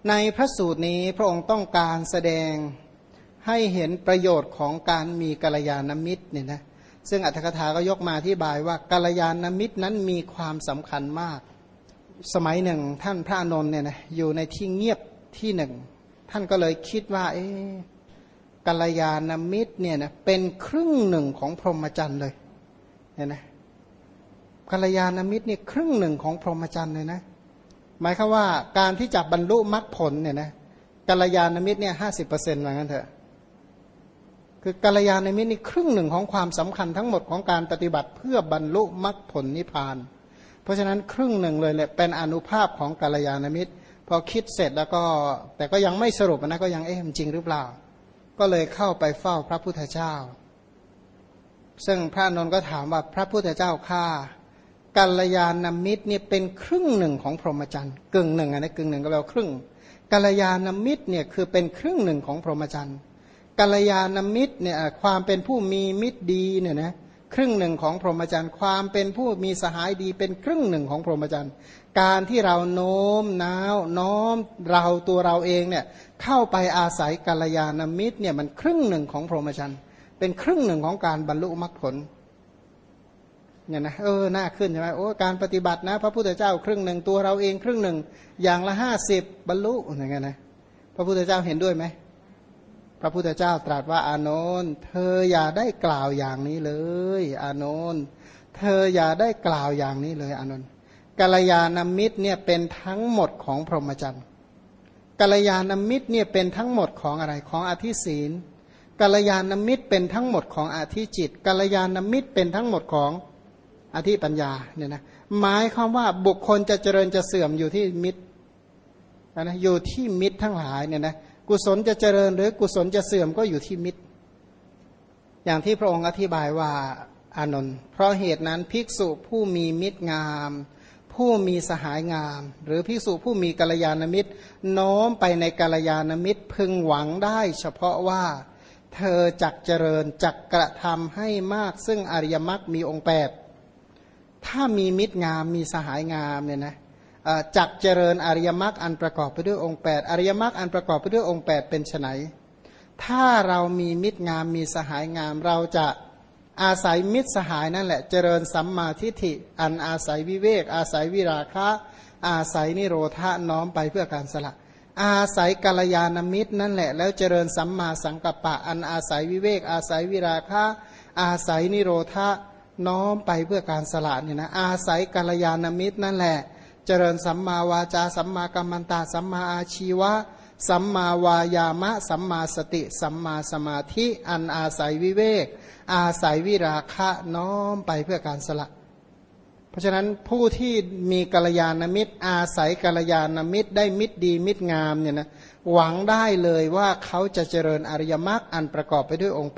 ในพระสูตรนี้พระองค์ต้องการแสดงให้เห็นประโยชน์ของการมีกัลยาณมิตรเนี่ยนะซึ่งอรรถกถาก็ยกมาอธิบายว่ากัลยาณมิตรนั้นมีความสำคัญมากสมัยหนึ่งท่านพระอานนท์เนี่ยนะอยู่ในที่เงียบที่หนึ่งท่านก็เลยคิดว่ากัลยาณมิตรเนี่ยนะเป็นครึ่งหนึ่งของพรหมจรรย์เลยเนี่ยนะกัลยาณมิตรเนี่ยครึ่งหนึ่งของพรหมจรรย์เลยนะหมายความว่าการที่จะบรรลุมรรคผลเนี่ยนะกัลยาณมิตรเนี่ย50%ว่างั้นเถอะคือกัลยาณมิตรนี่ครึ่งหนึ่งของความสำคัญทั้งหมดของการปฏิบัติเพื่อบรรลุมรรคผลนิพพานเพราะฉะนั้นครึ่งหนึ่งเลยแหละเป็นอานุภาพของกัลยาณมิตรพอคิดเสร็จแล้วก็แต่ก็ยังไม่สรุปนะก็ยังมันจริงหรือเปล่าก็เลยเข้าไปเฝ้าพระพุทธเจ้าซึ่งพระนนท์ก็ถามว่าพระพุทธเจ้าข้ากัลยาณมิตรเนี่ยเป็นครึ่งหนึ่งของพรหมจรรย์กึ่งหนึ่งนะกึ่งหนึ่งก็แปลว่าครึ่งกัลยาณมิตรเนี่ยคือเป็นครึ่งหนึ่งของพรหมจรรย์กัลยาณมิตรเนี่ยความเป็นผู้มีมิตรดีเนี่ยนะครึ่งหนึ่งของพรหมจรรย์ความเป็นผู้มีสหายดีเป็นครึ่งหนึ่งของพรหมจรรย์การที่เราโน้มน้าวน้อมเราตัวเราเองเนี่ยเข้าไปอาศัยกัลยาณมิตรเนี่ยมันครึ่งหนึ่งของพรหมจรรย์เป็นครึ่งหนึ่งของการบรรลุมรรคผลเนี่ยนะน่าขึ้นใช่ไหมการปฏิบัตินะพระพุทธเจ้าครึ่งหนึ่งตัวเราเองครึ่งหนึ่งอย่างละ50บรรลุอย่างเงี้ยนะพระพุทธเจ้าเห็นด้วยไหมพระพุทธเจ้าตรัสว่าอานนท์เธออย่าได้กล่าวอย่างนี้เลยอานนท์เธออย่าได้กล่าวอย่างนี้เลยอานนท์กัลยาณมิตรเนี่ยเป็นทั้งหมดของพรหมจรรย์กัลยาณมิตรเนี่ยเป็นทั้งหมดของอะไรของอธิศีลกัลยาณมิตรเป็นทั้งหมดของอธิจิตกัลยาณมิตรเป็นทั้งหมดของอธิปัญญาเนี่ยนะหมายความว่าบุคคลจะเจริญจะเสื่อมอยู่ที่มิตรนะอยู่ที่มิตรทั้งหลายเนี่ยนะกุศลจะเจริญหรือกุศลจะเสื่อมก็อยู่ที่มิตรอย่างที่พระองค์อธิบายว่าอานนท์เพราะเหตุนั้นภิกษุผู้มีมิตรงามผู้มีสหายงามหรือภิกษุผู้มีกัลยาณมิตรโน้มไปในกัลยาณมิตรพึงหวังได้เฉพาะว่าเธอจักเจริญจักกระทำให้มากซึ่งอริยมรรคมีองค์8ถ้ามีมิตรงามมีสหายงามเนี่ยนะจักเจริญอริยมรรคอันประกอบไปด้วยองค์8อริยมรรคอันประกอบไปด้วยองค์8เป็นไฉนถ้าเรามีมิตรงามมีสหายงามเราจะอาศัยมิตรสหายนั่นแหละเจริญสัมมาทิฏฐิอันอาศัยวิเวกอาศัยวิราคะอาศัยนิโรธะน้อมไปเพื่อการสละอาศัยกัลยาณมิตรนั่นแหละแล้วเจริญสัมมาสังกัปปะอันอาศัยวิเวกอาศัยวิราคะอาศัยนิโรธะน้อมไปเพื่อการสละเนี่ยนะอาศัยกัลยาณมิตรนั่นแหละเจริญสัมมาวาจาสัมมากัมมันตะสัมมาอาชีวะสัมมาวายามะสัมมาสติสัมมาสมาธิอันอาศัยวิเวกอาศัยวิราคะน้อมไปเพื่อการสละเพราะฉะนั้นผู้ที่มีกัลยาณมิตรอาศัยกัลยาณมิตรได้มิตรดีมิตรงามเนี่ยนะหวังได้เลยว่าเขาจะเจริญอริยมรรคอันประกอบไปด้วยองค์8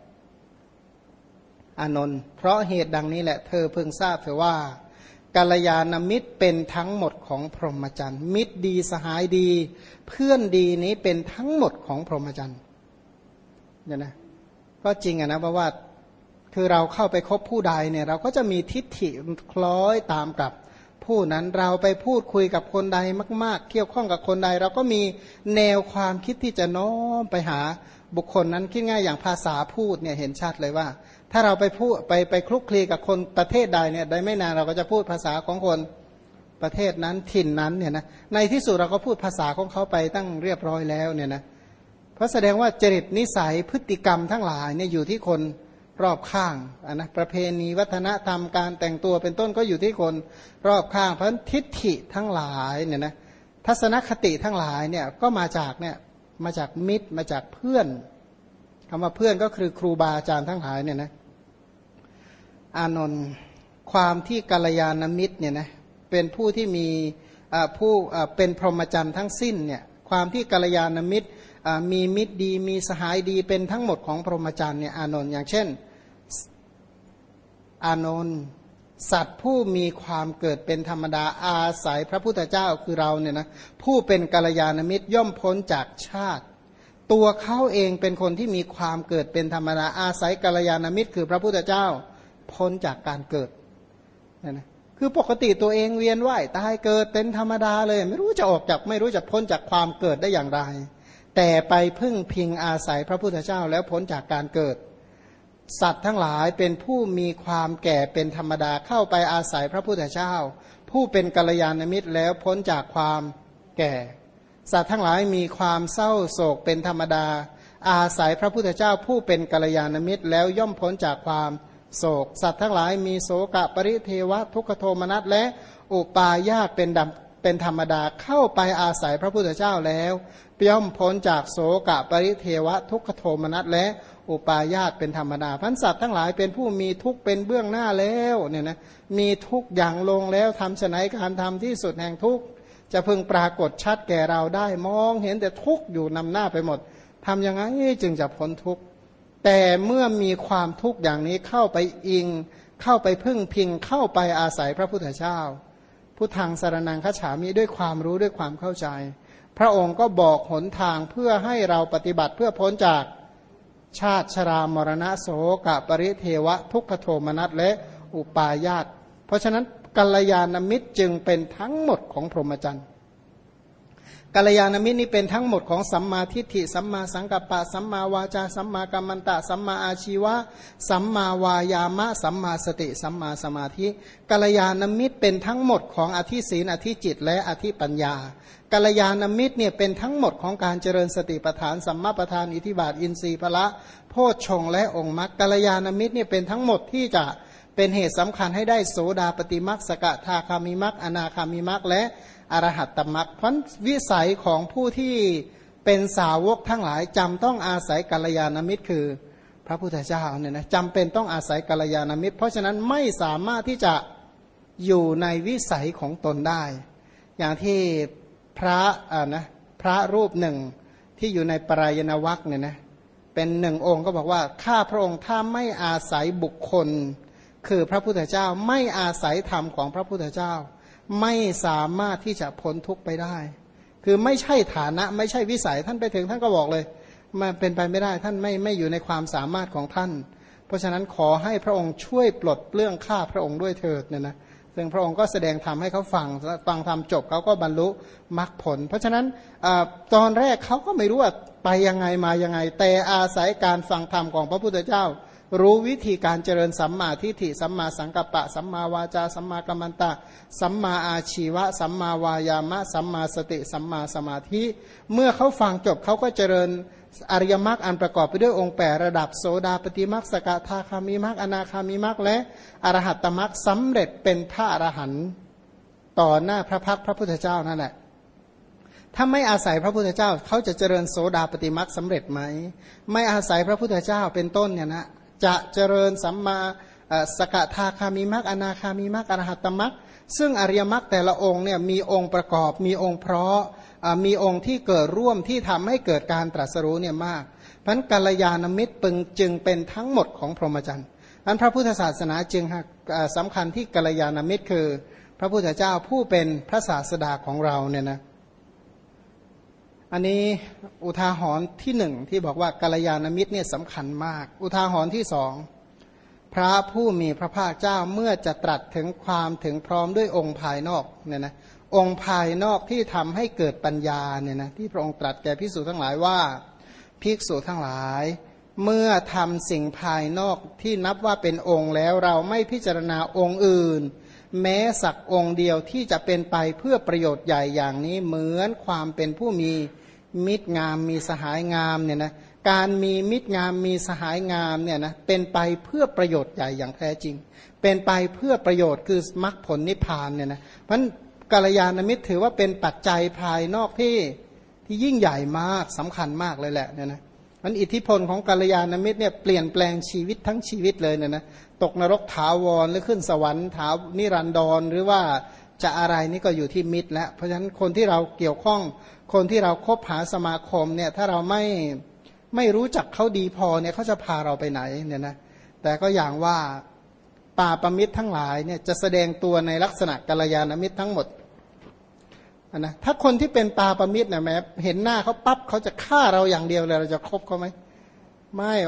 อานนท์เพราะเหตุดังนี้แหละเธอเพิ่งทราบเถอะว่ากัลยาณมิตรเป็นทั้งหมดของพรหมจรรย์มิตรดีสหายดีเพื่อนดีนี้เป็นทั้งหมดของพรหมจรรย์เนี่ยนะก็จริงนะเพราะว่าคือเราเข้าไปคบผู้ใดเนี่ยเราก็จะมีทิฏฐิคล้อยตามกับผู้นั้นเราไปพูดคุยกับคนใดมากๆเกี่ยวข้องกับคนใดเราก็มีแนวความคิดที่จะน้อมไปหาบุคคลนั้นคิดง่ายอย่างภาษาพูดเนี่ยเห็นชัดเลยว่าถ้าเราไปพูดไปคลุกคลีกับคนประเทศใดเนี่ยได้ไม่นานเราก็จะพูดภาษาของคนประเทศนั้นถิ่นนั้นเนี่ยนะในที่สุดเราก็พูดภาษาของเขาไปตั้งเรียบร้อยแล้วเนี่ยนะเพราะแสดงว่าจริตนิสัยพฤติกรรมทั้งหลายเนี่ยอยู่ที่คนรอบข้างนะประเพณีวัฒนธรรมการแต่งตัวเป็นต้นก็อยู่ที่คนรอบข้างเพราะทิฏฐิทั้งหลายเนี่ยนะทัศนคติทั้งหลายเนี่ยก็มาจากมิตรมาจากเพื่อนคำว่าเพื่อนก็คือครูบาอาจารย์ทั้งหลายเนี่ยนะอานนท์ความที่กัลยาณมิตรเนี่ยนะเป็นผู้ที่มีผู้เป็นพรหมจรรย์ทั้งสิ้นเนี่ยความที่กัลยาณมิตรมีมิตรดีมีสหายดีเป็นทั้งหมดของพรหมจรรย์เนี่ยอานนท์อย่างเช่นอานนท์สัตว์ผู้มีความเกิดเป็นธรรมดาอาศัยพระพุทธเจ้าคือเราเนี่ยนะผู้เป็นกัลยาณมิตรย่อมพ้นจากชาติตัวเขาเองเป็นคนที่มีความเกิดเป็นธรรมดาอาศัยกัลยาณมิตรคือพระพุทธเจ้าพ้นจากการเกิดนะคือปกติตัวเองเวียนว่ายตายเกิดเป็นธรรมดาเลยไม่รู้จะพ้นจากความเกิดได้อย่างไรแต่ไปพึ่งพิงอาศัยพระพุทธเจ้าแล้วพ้นจากการเกิดสัตว์ทั้งหลายเป็นผู้มีความแก่เป็นธรรมดาเข้าไปอาศัยพระพุทธเจ้าผู้เป็นกัลยาณมิตรแล้วพ้นจากความแก่สัตว์ทั้งหลายมีความเศร้าโศกเป็นธรรมดาอาศัยพระพุทธเจ้าผู้เป็นกัลยาณมิตรแล้วย่อมพ้นจากความโศกสัตว์ทั้งหลายมีโศกปริเทวะทุกขโทมนัสและอุปาญาตเป็นธรรมดาเข้าไปอาศัยพระพุทธเจ้าแล้วย่อมพ้นจากโศกปริเทวะทุกขโทมนัสและอุปาญาตเป็นธรรมดาพันสัตว์ทั้งหลายเป็นผู้มีทุกข์เป็นเบื้องหน้าแล้วเนี่ยนะมีทุกข์อย่างลงแล้วทำไฉนการทำที่สุดแห่งทุกข์จะพึงปรากฏชัดแก่เราได้มองเห็นแต่ทุกข์อยู่นำหน้าไปหมดทำยังไงจึงจะพ้นทุกข์แต่เมื่อมีความทุกข์อย่างนี้เข้าไปอิงเข้าไปพึ่งพิงเข้าไปอาศัยพระพุทธเจ้าพุทธังสรณังคัจฉามิด้วยความรู้ด้วยความเข้าใจพระองค์ก็บอกหนทางเพื่อให้เราปฏิบัติเพื่อพ้นจากชาติชรามรณะโสกปริเทวะทุกขโทมนัสและอุปาญาตเพราะฉะนั้นกัลยาณมิตรจึงเป็นทั้งหมดของพรหมจรรย์กัลยาณมิตรนี้เป็นทั้งหมดของสัมมาทิฏฐิสัมมาสังกัปปะสัมมาวาจาสัมมากัมมันตะสัมมาอาชีวะสัมมาวายามะสัมมาสติสัมมาสมาธิกัลยาณมิตรเป็นทั้งหมดของอธิศีลอธิจิตและอธิปัญญากัลยาณมิตรเนี่ยเป็นทั้งหมดของการเจริญสติปัฏฐานสัมมาปัฏฐานอิทธิบาทอินทรีย์พละโพชฌงค์และองค์มรรคกัลยาณมิตรเนี่ยเป็นทั้งหมดที่จะเป็นเหตุสำคัญให้ได้โสดาปฏิมรรคสกทาคามิมรรคอนาคามิมรรคและอรหัตตมรรคเพราะวิสัยของผู้ที่เป็นสาวกทั้งหลายจำต้องอาศัยกัลยาณมิตรคือพระพุทธเจ้าเนี่ยนะจำเป็นต้องอาศัยกัลยาณมิตรเพราะฉะนั้นไม่สามารถที่จะอยู่ในวิสัยของตนได้อย่างที่พระรูปหนึ่งที่อยู่ในปรายณวรรคเนี่ยนะเป็นหนึ่งองค์ก็บอกว่าข้าพระองค์ถ้าไม่อาศัยบุคคลคือพระพุทธเจ้าไม่อาศัยธรรมของพระพุทธเจ้าไม่สามารถที่จะพ้นทุกข์ไปได้คือไม่ใช่ฐานะไม่ใช่วิสัยท่านไปถึงท่านก็บอกเลยมันเป็นไปไม่ได้ท่านไม่อยู่ในความสามารถของท่านเพราะฉะนั้นขอให้พระองค์ช่วยปลดเปลื้องข้าพระองค์ด้วยเถิดเนี่ยนะซึ่งพระองค์ก็แสดงธรรมให้เขาฟังธรรมจบเขาก็บรรลุมรรคผลเพราะฉะนั้นตอนแรกเขาก็ไม่รู้ว่าไปยังไงมายังไงแต่อาศัยการฟังธรรมของพระพุทธเจ้ารู้วิธีการเจริญสัมมาทิฏฐิสัมมาสังกัปปะสัมมาวาจาสัมมากัมมันตะสัมมาอาชีวะสัมมาวายามะสัมมาสติสัมมาสมาธิเมื่อเขาฟังจบเขาก็เจริญอริยมรรคอันประกอบไปด้วยองค์8ระดับโสดาปฏิมรรคสกทาคามิมรรคอนาคามิมรรคและอรหัตตมรรคสำเร็จเป็นพระอรหันต์ต่อหน้าพระพักตร์พระพุทธเจ้านั่นแหละถ้าไม่อาศัยพระพุทธเจ้าเขาจะเจริญโสดาปฏิมรรคสำเร็จไหมไม่อาศัยพระพุทธเจ้าเป็นต้นเนี่ยนะจะเจริญสัมมาสกทาคามิมรรคอนาคามิมรรคอรหัตตมรรคซึ่งอริยมรรคแต่ละองค์เนี่ยมีองค์ประกอบมีองค์เพราะมีองค์ที่เกิดร่วมที่ทำให้เกิดการตรัสรู้เนี่ยมากเพราะฉะนั้นกัลยาณมิตรจึงเป็นทั้งหมดของพรหมจรรย์อันพระพุทธศาสนาจึงสำคัญที่กัลยาณมิตรคือพระพุทธเจ้าผู้เป็นพระศาสดาของเราเนี่ยนะอันนี้อุทาหรณ์ที่หนึ่งที่บอกว่ากัลยาณมิตรเนี่ยสำคัญมากอุทาหรณ์ที่สองพระผู้มีพระภาคเจ้าเมื่อจะตรัสถึงความถึงพร้อมด้วยองค์ภายนอกเนี่ยนะองค์ภายนอกที่ทำให้เกิดปัญญาเนี่ยนะที่พระองค์ตรัสแก่ภิกษุทั้งหลายว่าภิกษุทั้งหลายเมื่อทำสิ่งภายนอกที่นับว่าเป็นองค์แล้วเราไม่พิจารณาองค์อื่นแม้สักองค์เดียวที่จะเป็นไปเพื่อประโยชน์ใหญ่อย่างนี้เหมือนความเป็นผู้มีมิตรงามมีสหายงามเนี่ยนะการมีมิตรงามมีสหายงามเนี่ยนะเป็นไปเพื่อประโยชน์ใหญ่อย่างแท้จริงเป็นไปเพื่อประโยชน์คือมรรคผลนิพพานเนี่ยนะเพราะฉะนั้นกัลยาณมิตรถือว่าเป็นปัจจัยภายนอกที่ยิ่งใหญ่มากสำคัญมากเลยแหละเนี่ยนะมันอิทธิพลของกัลยาณมิตรเนี่ยเปลี่ยนแปลงชีวิตทั้งชีวิตเลยเนี่ยนะตกนรกถาวรหรือขึ้นสวรรค์ถาวนิรันดรหรือว่าจะอะไรนี่ก็อยู่ที่มิตรแล้วเพราะฉะนั้นคนที่เราเกี่ยวข้องคนที่เราคบหาสมาคมเนี่ยถ้าเราไม่รู้จักเขาดีพอเนี่ยเขาจะพาเราไปไหนเนี่ยนะแต่ก็อย่างว่าปาปมิตรทั้งหลายเนี่ยจะแสดงตัวในลักษณะกัลยาณมิตรทั้งหมดนะถ้าคนที่เป็นปาปมิตรเนี่ยแม้เห็นหน้าเขาปั๊บเขาจะฆ่าเราอย่างเดียวเลยเราจะคบเขาไหมไม่โอ้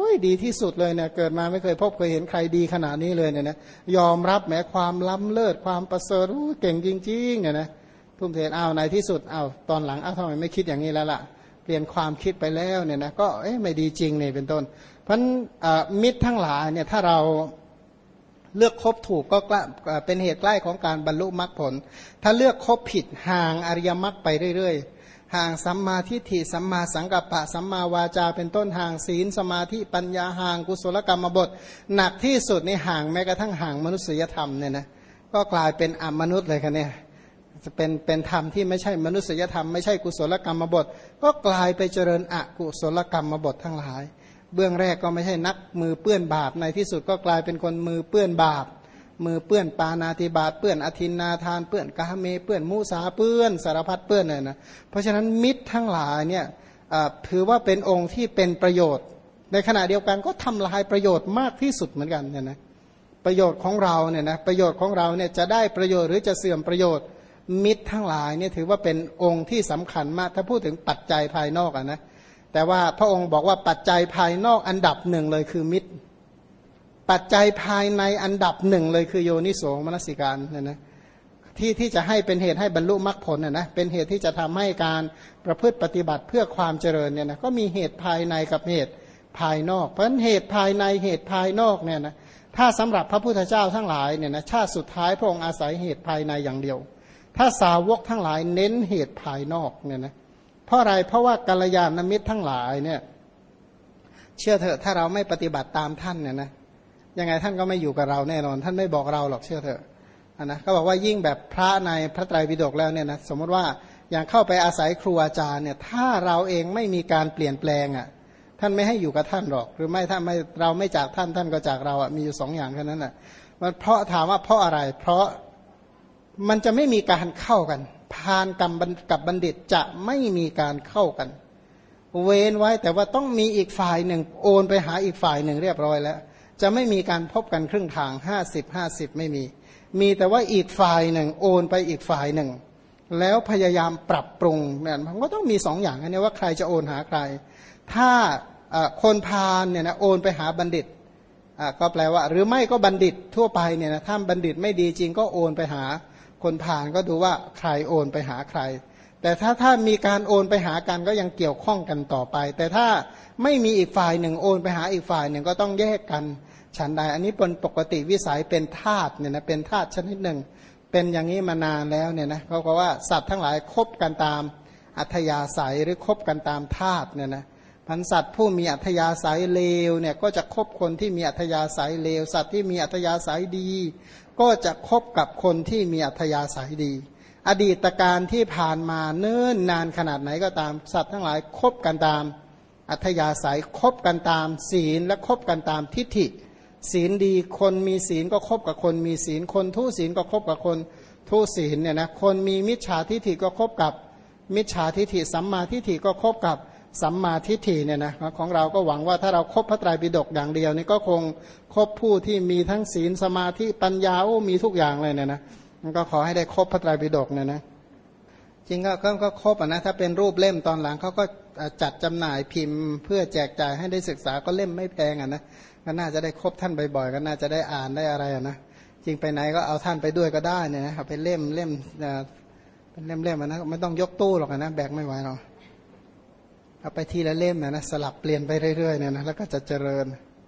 ยดีที่สุดเลยเนี่ยเกิดมาไม่เคยพบเคยเห็นใครดีขนาดนี้เลยเนี่ยนะยอมรับแม้ความล้ำเลิศความประเสริฐเก่งจริงๆเนี่ยนะทุ่มเทในที่สุดตอนหลังทำไมไม่คิดอย่างนี้แล้วล่ะเปลี่ยนความคิดไปแล้วเนี่ยนะก็ไม่ดีจริงเนี่ยเป็นต้นเพราะมิตรทั้งหลายเนี่ยถ้าเราเลือกคบถูกก็เป็นเหตุใกล้ของการบรรลุมรรคผลถ้าเลือกคบผิดห่างอริยมรรคไปเรื่อยๆห่างสัมมาทิฏฐิสัมมาสังกัปปะสัมมาวาจาเป็นต้นห่างศีลสมาธิปัญญาห่างกุศลกรรมบทหนักที่สุดในห่างแม้กระทั่งห่างมนุษยธรรมเนี่ยนะก็กลายเป็นอมนุษย์เลยค่ะเนี่ยจะเป็นธรรมที่ไม่ใช่มนุษยธรรมไม่ใช่กุศลกรรมบทก็กลายไปเจริญอกุศลกรรมบททั้งหลายเบื้องแรกก็ไม่ใช่นักมือเปื้อนบาปในที่สุดก็กลายเป็นคนมือเปื้อนบาปมือเปื้อนปานาติบาตเปื้อนอทินนาทานเปื้อนกาเมเปื้อนมุสาเปื้อนสารพัดเปื้อนเลยนะเพราะฉะนั้นมิตรทั้งหลายเนี่ยถือว่าเป็นองค์ที่เป็นประโยชน์ในขณะเดียวกันก็ทำลายประโยชน์มากที่สุดเหมือนกันเนี่ยนะประโยชน์ของเราเนี่ยนะประโยชน์ของเราเนี่ยจะได้ประโยชน์หรือจะเสื่อมประโยชน์มิตรทั้งหลายเนี่ยถือว่าเป็นองค์ที่สำคัญมากถ้าพูดถึงปัจจัยภายนอกนะแต่ว่าพระองค์บอกว่าปัจจัยภายนอกอันดับหนึ่งเลยคือมิตรปัจจัยภายในอันดับหนึ่งเลยคือโยนิโสมนสิการเนี่ยนะที่จะให้เป็นเหตุให้บรรลุมรรคผลนะเป็นเหตุที่จะทำให้การประพฤติปฏิบัติเพื่อความเจริญเนี่ยนะก็มีเหตุภายในกับเหตุภายนอกเพราะฉะนั้นเหตุภายในเหตุภายนอกเนี่ยนะถ้าสำหรับพระพุทธเจ้าทั้งหลายเนี่ยนะชาติสุดท้ายพระองค์อาศัยเหตุภายในอย่างเดียวถ้าสาวกทั้งหลายเน้นเหตุภายนอกเนี่ยนะเพราะอะไรเพราะว่ากัลยาณมิตรทั้งหลายเนี่ยเชื่อเถอะถ้าเราไม่ปฏิบัติตามท่านเนี่ยนะยังไงท่านก็ไม่อยู่กับเราแน่นอนท่านไม่บอกเราหรอกเชื่อเถอะนะเขาบอกว่ายิ่งแบบพระในพระไตรปิฎกแล้วเนี่ยนะสมมติว่าอย่างเข้าไปอาศัยครูอาจารย์เนี่ยถ้าเราเองไม่มีการเปลี่ยนแปลงท่านไม่ให้อยู่กับท่านหรอกหรือไม่ถ้าไม่เราไม่จากท่านท่านก็จากเรามีอยู่สองอย่างแค่นั้นมันเพราะถามว่าเพราะอะไรเพราะมันจะไม่มีการเข้ากันพาลกับบัณฑิตจะไม่มีการเข้ากันเว้นไว้แต่ว่าต้องมีอีกฝ่ายหนึ่งโอนไปหาอีกฝ่ายหนึ่งเรียบร้อยแล้วจะไม่มีการพบกันครึ่งทาง50-50ไม่มีแต่ว่าอีกฝ่ายหนึ่งโอนไปอีกฝ่ายหนึ่งแล้วพยายามปรับปรุงเนี่ยมันก็ต้องมีสองอย่างอันนี้ว่าใครจะโอนหาใครถ้าคนพาลเนี่ยนะโอนไปหาบัณฑิตก็แปลว่าหรือไม่ก็บัณฑิตทั่วไปเนี่ยนะถ้าบัณฑิตไม่ดีจริงก็โอนไปหาคนพาลก็ดูว่าใครโอนไปหาใครแต่ถ้ามีการโอนไปหากันก็ยังเกี่ยวข้องกันต่อไปแต่ถ้าไม่มีอีกฝ่ายหนึ่งโอนไปหาอีกฝ่ายหนึ่งก็ต้องแยกกันฉันใดอันนี้เป็นปกติวิสัยเป็นธาตุเนี่ยนะเป็นธาตุชนิดหนึ่งเป็นอย่างนี้มานานแล้วเนี่ยนะเขาบอกว่าสัตว์ทั้งหลายคบกันตามอัธยาศัยหรือคบกันตามธาตุเนี่ยนะพันสัตว์ผู้มีอัธยาศัยเลวเนี่ยก็จะคบคนที่มีอัธยาศัยเลวสัตว์ที่มีอัธยาศัยดีก็จะคบกับคนที่มีอัธยาศัยดีอดีตการที่ผ่านมาเนิ่นนานขนาดไหนก็ตามสัตว์ทั้งหลายคบกันตามอัธยาศัยคบกันตามศีลและคบกันตามทิฏฐิศีลดีคนมีศีลก็คบกับคนมีศีลคนทุศีลก็คบกับคนทุศีลเนี่ยนะคนมีมิจฉาทิฏฐิก็คบกับมิจฉาทิฏฐิสัมมาทิฏฐิก็คบกับสัมมาทิฏฐิเนี่ยนะของเราก็หวังว่าถ้าเราคบพระไตรปิฎกอย่างเดียวนี่ก็คงคบผู้ที่มีทั้งศีลสมาธิปัญญามีทุกอย่างเลยเนี่ยนะมันก็ขอให้ได้คบพระไตรปิฎกเนี่ยนะจริงก็ครบนะถ้าเป็นรูปเล่มตอนหลังเขาก็จัดจำหน่ายพิมพ์เพื่อแจกจ่ายให้ได้ศึกษาก็เล่มไม่แพงนะก็น่าจะได้คบท่านบ่อยๆก็น่าจะได้อ่านได้อะไรนะจริงไปไหนก็เอาท่านไปด้วยก็ได้เนี่ยนะเอาไปเล่มเป็นเล่มนะไม่ต้องยกตู้หรอกนะแบกไม่ไหวหรอกเอาไปทีละเล่มนะสลับเปลี่ยนไปเรื่อยๆเนี่ยนะแล้วก็จะเจริญ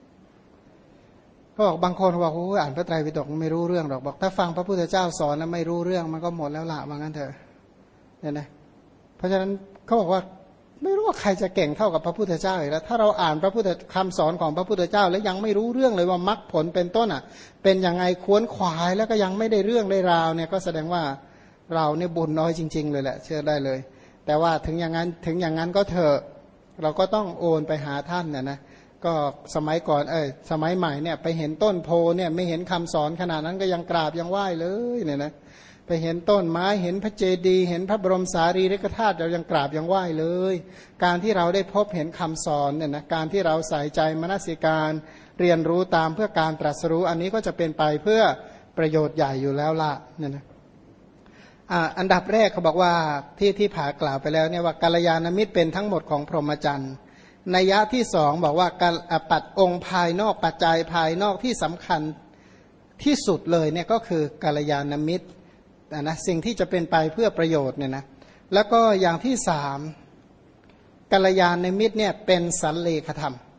ก็บอกบางคนบอกว่าอ่านพระไตรปิฎกไม่รู้เรื่องหรอกบอกถ้าฟังพระพุทธเจ้าสอนแล้วไม่รู้เรื่องมันก็หมดแล้วละว่างั้นเถอะเนี่ยนะเพราะฉะนั้นเขาบอกว่าไม่รู้ว่าใครจะเก่งเท่ากับพระพุทธเจ้าอีกแล้วถ้าเราอ่านพระพุทธคำสอนของพระพุทธเจ้าแล้วยังไม่รู้เรื่องเลยว่ามรรคผลเป็นต้นเป็นยังไงควรขวายแล้วก็ยังไม่ได้เรื่องได้ราวเนี่ยก็แสดงว่าเราเนี่ยบุญน้อยจริงๆเลยแหละเชื่อได้เลยแต่ว่าถึงอย่างนั้นก็เถอะเราก็ต้องโอนไปหาท่านนะก็สมัยก่อนสมัยใหม่เนี่ยไปเห็นต้นโพเนี่ยไม่เห็นคำสอนขนาดนั้นก็ยังกราบยังไหว้เลยเนี่ยนะไปเห็นต้นไม้เห็นพระเจดีย์เห็นพระบรมสารีริกธาตุเรายังกราบยังไหว้เลยการที่เราได้พบเห็นคำสอนเนี่ยนะการที่เราใส่ใจมนสิการเรียนรู้ตามเพื่อการตรัสรู้อันนี้ก็จะเป็นไปเพื่อประโยชน์ใหญ่อยู่แล้วละเนี่ยนะอันดับแรกเขาบอกว่าที่ผ่ากล่าวไปแล้วเนี่ยว่ากัลยาณมิตรเป็นทั้งหมดของพรหมจรรย์นัยยะที่สองบอกว่าการปัดองค์ภายนอกปัจจัยภายนอกที่สำคัญที่สุดเลยเนี่ยก็คือกัลยาณมิตรนะสิ่งที่จะเป็นไปเพื่อประโยชน์เนี่ยนะแล้วก็อย่างที่สามกัลยาณมิตรเนี่ยเป็นสัลเลขธรรม